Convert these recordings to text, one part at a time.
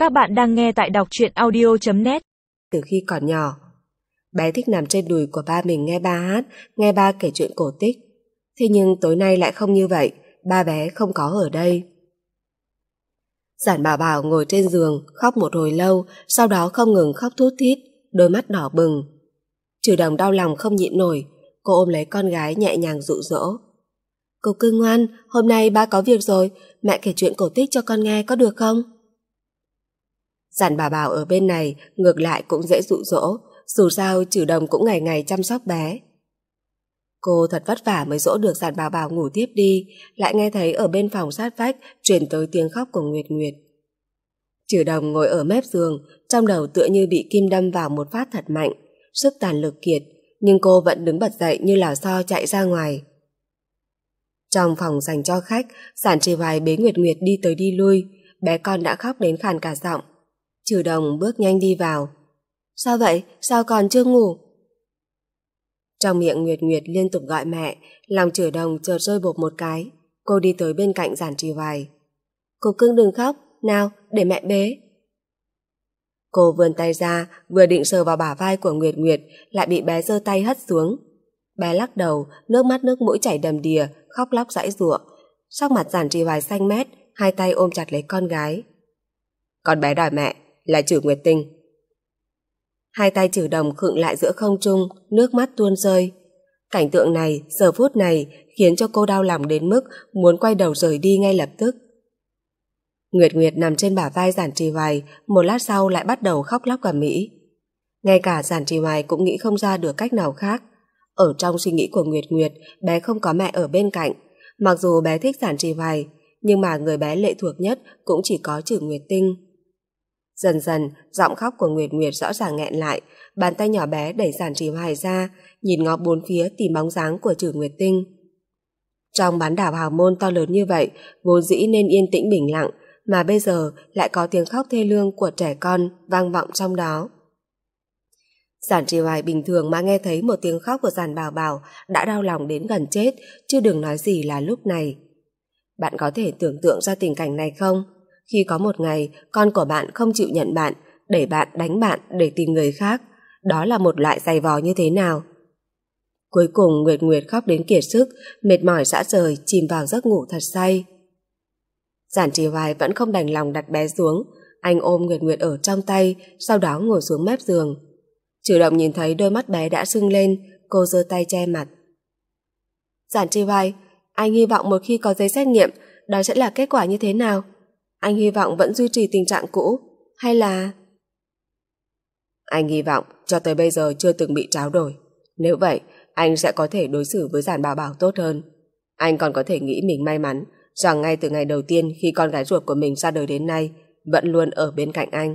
Các bạn đang nghe tại đọc truyện audio.net. Từ khi còn nhỏ, bé thích nằm trên đùi của ba mình nghe ba hát, nghe ba kể chuyện cổ tích. Thế nhưng tối nay lại không như vậy, ba bé không có ở đây. Giản Bảo Bảo ngồi trên giường, khóc một hồi lâu, sau đó không ngừng khóc thút thít, đôi mắt đỏ bừng. Trừ Đồng đau lòng không nhịn nổi, cô ôm lấy con gái nhẹ nhàng dụ dỗ. Cô cưng ngoan, hôm nay ba có việc rồi, mẹ kể chuyện cổ tích cho con nghe có được không? Giản Bảo Bảo ở bên này ngược lại cũng dễ dụ dỗ, dù sao Trừ Đồng cũng ngày ngày chăm sóc bé. Cô thật vất vả mới dỗ được Giản Bảo Bảo ngủ tiếp đi, lại nghe thấy ở bên phòng sát vách truyền tới tiếng khóc của Nguyệt Nguyệt. Trừ Đồng ngồi ở mép giường, trong đầu tựa như bị kim đâm vào một phát thật mạnh, sức tàn lực kiệt, nhưng cô vẫn đứng bật dậy như lò xo chạy ra ngoài. Trong phòng dành cho khách, Giản Trì Hoài bế Nguyệt Nguyệt đi tới đi lui, bé con đã khóc đến khàn cả giọng. Trừ Đồng bước nhanh đi vào. Sao vậy? Sao còn chưa ngủ? Trong miệng Nguyệt Nguyệt liên tục gọi mẹ, lòng Trừ Đồng chợt rơi bột một cái. Cô đi tới bên cạnh Giản Trì Hoài. Cô cưng đừng khóc, nào, để mẹ bế. Cô vươn tay ra, vừa định sờ vào bả vai của Nguyệt Nguyệt, lại bị bé giơ tay hất xuống. Bé lắc đầu, nước mắt nước mũi chảy đầm đìa, khóc lóc giãy giụa. Sắc mặt Giản Trì Hoài xanh mét, hai tay ôm chặt lấy con gái. Con bé đòi mẹ, là Trừ Nguyệt Tinh. Hai tay Trừ Đồng khựng lại giữa không trung, nước mắt tuôn rơi. Cảnh tượng này, giờ phút này khiến cho cô đau lòng đến mức muốn quay đầu rời đi ngay lập tức. Nguyệt Nguyệt nằm trên bả vai Giản Trì Hoài, một lát sau lại bắt đầu khóc lóc ầm ĩ. Ngay cả Giản Trì Hoài cũng nghĩ không ra được cách nào khác. Ở trong suy nghĩ của Nguyệt Nguyệt, bé không có mẹ ở bên cạnh. Mặc dù bé thích Giản Trì Hoài, nhưng mà người bé lệ thuộc nhất cũng chỉ có Trừ Nguyệt Tinh. Dần dần, giọng khóc của Nguyệt Nguyệt rõ ràng nghẹn lại, bàn tay nhỏ bé đẩy Giản Trì Hoài ra, nhìn ngó bốn phía tìm bóng dáng của Trừ Nguyệt Tinh. Trong bán đảo hào môn to lớn như vậy, vốn dĩ nên yên tĩnh bình lặng, mà bây giờ lại có tiếng khóc thê lương của trẻ con vang vọng trong đó. Giản Trì Hoài bình thường mà nghe thấy một tiếng khóc của Giản Bảo Bảo đã đau lòng đến gần chết, chứ đừng nói gì là lúc này. Bạn có thể tưởng tượng ra tình cảnh này không? Khi có một ngày con của bạn không chịu nhận bạn, đẩy bạn đánh bạn để tìm người khác, đó là một loại giày vò như thế nào? Cuối cùng Nguyệt Nguyệt khóc đến kiệt sức, mệt mỏi rã rời, chìm vào giấc ngủ thật say. Giản Trì Hoài vẫn không đành lòng đặt bé xuống, anh ôm Nguyệt Nguyệt ở trong tay, sau đó ngồi xuống mép giường. Trừ Động nhìn thấy đôi mắt bé đã sưng lên, cô giơ tay che mặt. Giản Trì Hoài, anh hy vọng một khi có giấy xét nghiệm, đó sẽ là kết quả như thế nào? Anh hy vọng vẫn duy trì tình trạng cũ, hay là... Anh hy vọng cho tới bây giờ chưa từng bị tráo đổi. Nếu vậy, anh sẽ có thể đối xử với Giản Bảo Bảo tốt hơn. Anh còn có thể nghĩ mình may mắn rằng ngay từ ngày đầu tiên khi con gái ruột của mình ra đời đến nay vẫn luôn ở bên cạnh anh.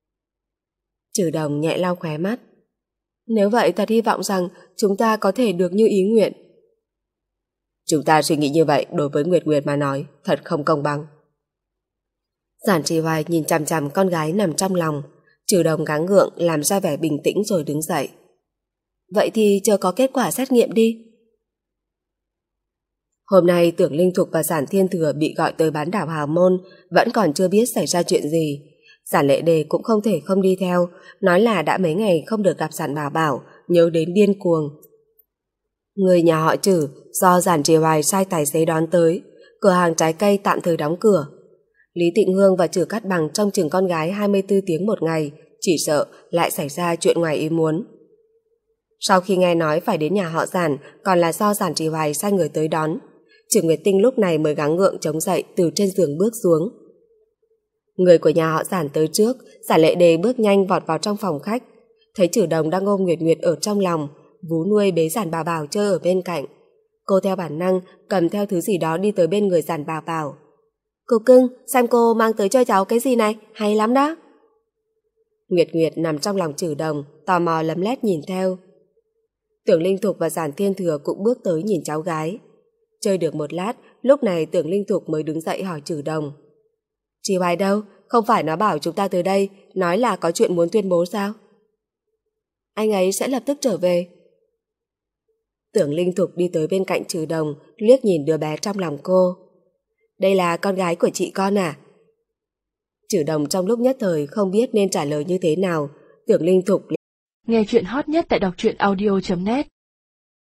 Trừ Đồng nhẹ lau khóe mắt. Nếu vậy thật hy vọng rằng chúng ta có thể được như ý nguyện. Chúng ta suy nghĩ như vậy đối với Nguyệt Nguyệt mà nói thật không công bằng. Giản Trì Hoài nhìn chằm chằm con gái nằm trong lòng. Trừ Đồng gắng gượng làm ra vẻ bình tĩnh rồi đứng dậy. Vậy thì chờ có kết quả xét nghiệm đi. Hôm nay Tưởng Linh Thục và Giản Thiên Thừa bị gọi tới bán đảo Hào Môn, vẫn còn chưa biết xảy ra chuyện gì. Giản Lệ Đề cũng không thể không đi theo, nói là đã mấy ngày không được gặp Giản Bảo Bảo, nhớ đến điên cuồng. Người nhà họ Trừ do Giản Trì Hoài sai tài xế đón tới, cửa hàng trái cây tạm thời đóng cửa. Lý Tịnh Hương và Trừ Cát Bằng trông chừng con gái 24 tiếng một ngày, chỉ sợ lại xảy ra chuyện ngoài ý muốn. Sau khi nghe nói phải đến nhà họ Giản, còn là do Giản Trì Hoài sai người tới đón, Trừ Nguyệt Tinh lúc này mới gắng gượng chống dậy từ trên giường bước xuống. Người của nhà họ Giản tới trước, Giản Lệ Đề bước nhanh vọt vào trong phòng khách, thấy Trừ Đồng đang ôm Nguyệt Nguyệt ở trong lòng, vú nuôi bế Giản Bảo Bảo chơi ở bên cạnh. Cô theo bản năng cầm theo thứ gì đó đi tới bên người Giản Bảo Bảo. Cô cưng, xem cô mang tới cho cháu cái gì này, hay lắm đó. Nguyệt Nguyệt nằm trong lòng Trừ Đồng, tò mò lấm lét nhìn theo. Tưởng Linh Thục và Giản Thiên Thừa cũng bước tới nhìn cháu gái. Chơi được một lát, lúc này Tưởng Linh Thục mới đứng dậy hỏi Trừ Đồng. Chị Hoài đâu? Không phải nó bảo chúng ta tới đây, nói là có chuyện muốn tuyên bố sao? Anh ấy sẽ lập tức trở về. Tưởng Linh Thục đi tới bên cạnh Trừ Đồng, liếc nhìn đứa bé trong lòng cô. Đây là con gái của chị con à? Trừ Đồng trong lúc nhất thời không biết nên trả lời như thế nào. Tưởng Linh Thục nghe chuyện hot nhất tại đọc truyện audio.net